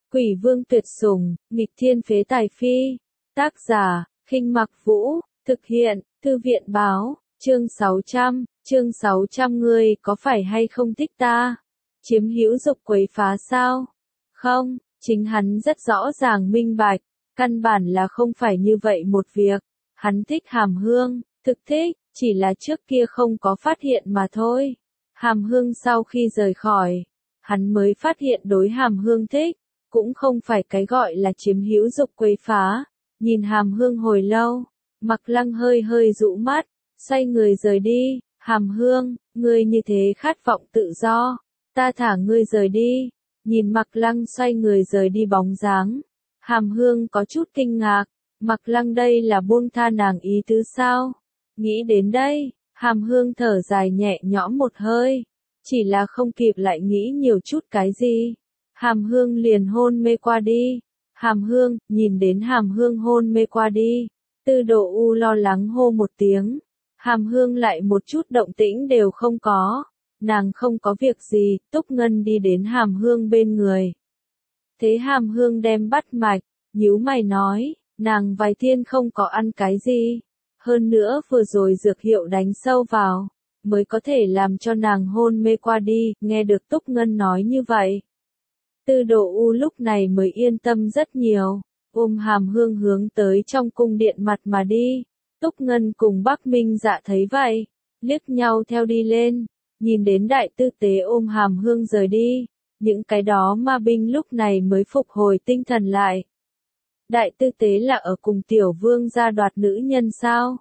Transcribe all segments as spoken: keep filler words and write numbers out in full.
Quỷ vương tuyệt sủng, nghịch thiên phế tài phi. Tác giả, Khinh Mặc Vũ, thực hiện, Thư viện báo, chương sáu trăm, chương sáu trăm ngươi có phải hay không thích ta? Chiếm hữu dục quấy phá sao? Không, chính hắn rất rõ ràng minh bạch, căn bản là không phải như vậy một việc. Hắn thích Hàm Hương, thực thích, chỉ là trước kia không có phát hiện mà thôi. Hàm Hương sau khi rời khỏi, hắn mới phát hiện đối Hàm Hương thích, cũng không phải cái gọi là chiếm hữu dục quấy phá. Nhìn Hàm Hương hồi lâu, Mặc Lăng hơi hơi rũ mắt, xoay người rời đi. Hàm Hương, ngươi như thế khát vọng tự do, ta thả ngươi rời đi. Nhìn Mặc Lăng xoay người rời đi bóng dáng, Hàm Hương có chút kinh ngạc, Mặc Lăng đây là buông tha nàng ý tứ sao? Nghĩ đến đây, Hàm Hương thở dài nhẹ nhõm một hơi, chỉ là không kịp lại nghĩ nhiều chút cái gì. Hàm Hương liền hôn mê qua đi. Hàm Hương, nhìn đến Hàm Hương hôn mê qua đi, Tư Đồ U lo lắng hô một tiếng. Hàm Hương lại một chút động tĩnh đều không có. Nàng không có việc gì, Túc Ngân đi đến Hàm Hương bên người. Thế Hàm Hương đem bắt mạch, nhíu mày nói, nàng vài thiên không có ăn cái gì. Hơn nữa vừa rồi dược hiệu đánh sâu vào, mới có thể làm cho nàng hôn mê qua đi, nghe được Túc Ngân nói như vậy. Tư Đồ U lúc này mới yên tâm rất nhiều, ôm Hàm Hương hướng tới trong cung điện mặt mà đi. Túc Ngân cùng Bắc Minh Dạ thấy vậy, liếc nhau theo đi lên, nhìn đến Đại Tư Tế ôm Hàm Hương rời đi, những cái đó ma binh lúc này mới phục hồi tinh thần lại. Đại Tư Tế là ở cùng Tiểu Vương gia đoạt nữ nhân sao?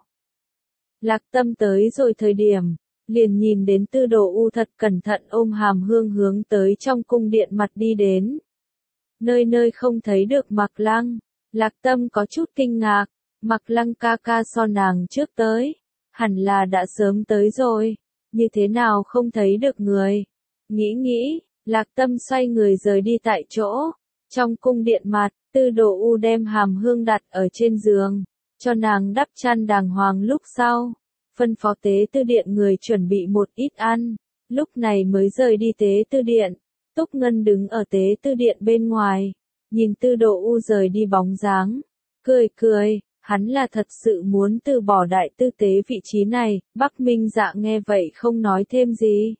Lạc Tâm tới rồi thời điểm, liền nhìn đến Tư Đồ U thật cẩn thận ôm Hàm Hương hướng tới trong cung điện mặt đi đến. Nơi nơi không thấy được Mặc Lăng, Lạc Tâm có chút kinh ngạc, Mặc Lăng ca ca so nàng trước tới, hẳn là đã sớm tới rồi, như thế nào không thấy được người. Nghĩ nghĩ, Lạc Tâm xoay người rời đi tại chỗ, trong cung điện mặt, Tư Đồ U đem Hàm Hương đặt ở trên giường, cho nàng đắp chăn đàng hoàng lúc sau. Phân phó tế tư điện người chuẩn bị một ít ăn, lúc này mới rời đi tế tư điện. Túc Ngân đứng ở tế tư điện bên ngoài, nhìn Tư Đồ U rời đi bóng dáng, cười cười, hắn là thật sự muốn từ bỏ Đại Tư Tế vị trí này. Bắc Minh Dạ nghe vậy không nói thêm gì.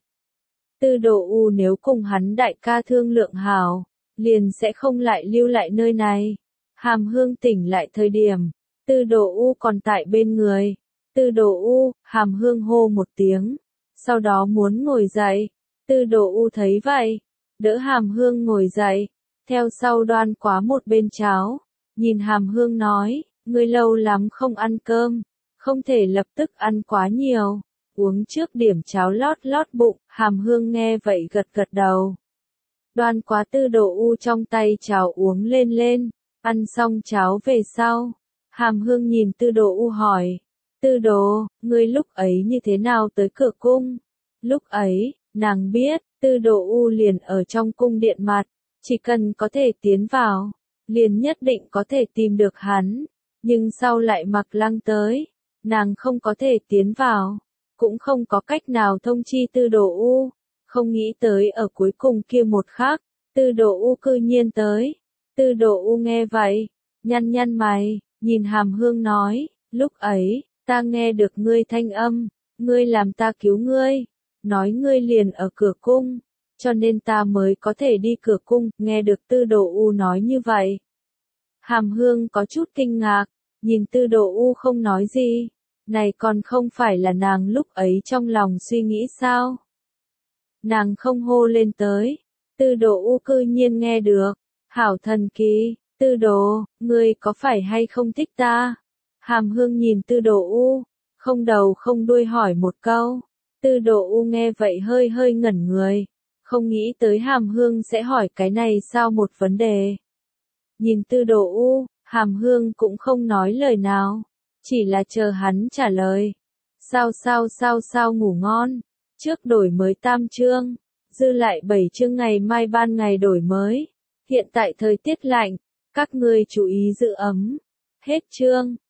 Tư Đồ U nếu cùng hắn đại ca thương lượng hảo, liền sẽ không lại lưu lại nơi này. Hàm Hương tỉnh lại thời điểm, Tư Đồ U còn tại bên người. Tư Đồ U, Hàm Hương hô một tiếng, sau đó muốn ngồi dậy. Tư Đồ U thấy vậy, đỡ Hàm Hương ngồi dậy, theo sau đoan quá một bên cháo, nhìn Hàm Hương nói, ngươi lâu lắm không ăn cơm, không thể lập tức ăn quá nhiều, uống trước điểm cháo lót lót bụng. Hàm Hương nghe vậy gật gật đầu. Đoan quá Tư Đồ U trong tay cháo uống lên lên, ăn xong cháo về sau, Hàm Hương nhìn Tư Đồ U hỏi, Tư Đồ, ngươi lúc ấy như thế nào tới cửa cung? Lúc ấy, nàng biết, Tư Đồ U liền ở trong cung điện mặt, chỉ cần có thể tiến vào, liền nhất định có thể tìm được hắn, nhưng sau lại Mặc Lăng tới, nàng không có thể tiến vào, cũng không có cách nào thông chi Tư Đồ U, không nghĩ tới ở cuối cùng kia một khắc, Tư Đồ U cư nhiên tới. Tư Đồ U nghe vậy, nhăn nhăn mày, nhìn Hàm Hương nói, lúc ấy, ta nghe được ngươi thanh âm, ngươi làm ta cứu ngươi, nói ngươi liền ở cửa cung, cho nên ta mới có thể đi cửa cung. Nghe được Tư Đồ U nói như vậy, Hàm Hương có chút kinh ngạc, nhìn Tư Đồ U không nói gì, này còn không phải là nàng lúc ấy trong lòng suy nghĩ sao? Nàng không hô lên tới, Tư Đồ U cư nhiên nghe được, hảo thần kỳ. Tư Đồ, ngươi có phải hay không thích ta? Hàm Hương nhìn Tư Đồ U, không đầu không đuôi hỏi một câu. Tư Đồ U nghe vậy hơi hơi ngẩn người, không nghĩ tới Hàm Hương sẽ hỏi cái này sao một vấn đề. Nhìn Tư Đồ U, Hàm Hương cũng không nói lời nào, chỉ là chờ hắn trả lời. Sao sao sao sao ngủ ngon, trước đổi mới tam chương, dư lại bảy chương ngày mai ban ngày đổi mới. Hiện tại thời tiết lạnh, các ngươi chú ý giữ ấm. Hết chương.